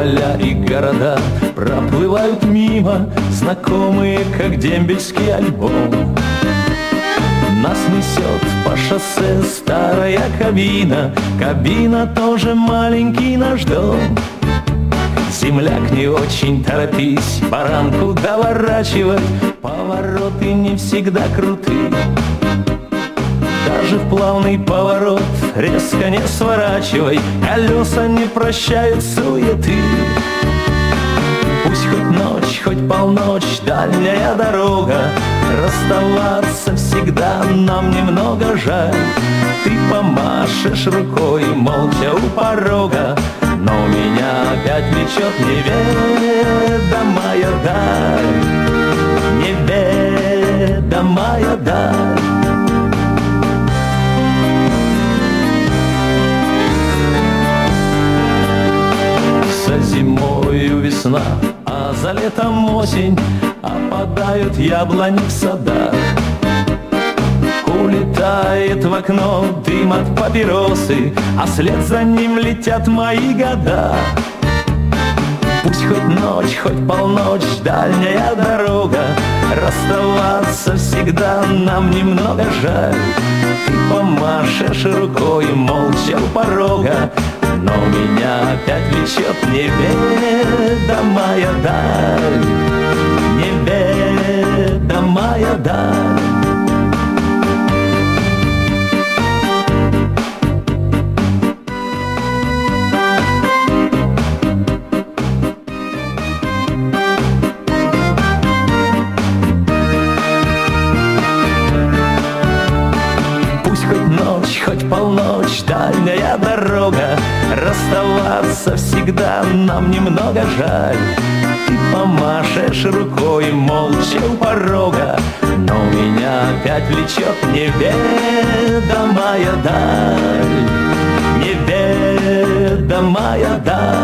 поля и города проплывают мимо, знакомые, как дембельский альбом. Нас несет по шоссе старая кабина, кабина тоже маленький наш дом. Земляк, не очень торопись, баранку доворачивать, повороты не всегда круты. Даже в плавный поворот резко не сворачивай, колеса не прощают суеты. Пусть хоть ночь, хоть полночь, дальняя дорога, расставаться всегда нам немного жаль. Ты помашешь рукой молча у порога, но меня опять влечет неведомая даль, неведомая даль. За зимою весна, а за летом осень, опадают яблони в садах. Улетает в окно дым от папиросы, а вслед за ним летят мои года. Пусть хоть ночь, хоть полночь, дальняя дорога, расставаться всегда нам немного жаль. Ты помашешь рукой молча у порога, но меня опять влечет неведомая даль, неведомая даль. Хоть полночь, дальняя дорога, расставаться всегда нам немного жаль. Ты помашешь рукой молча у порога, но меня опять влечет неведомая даль, неведомая даль.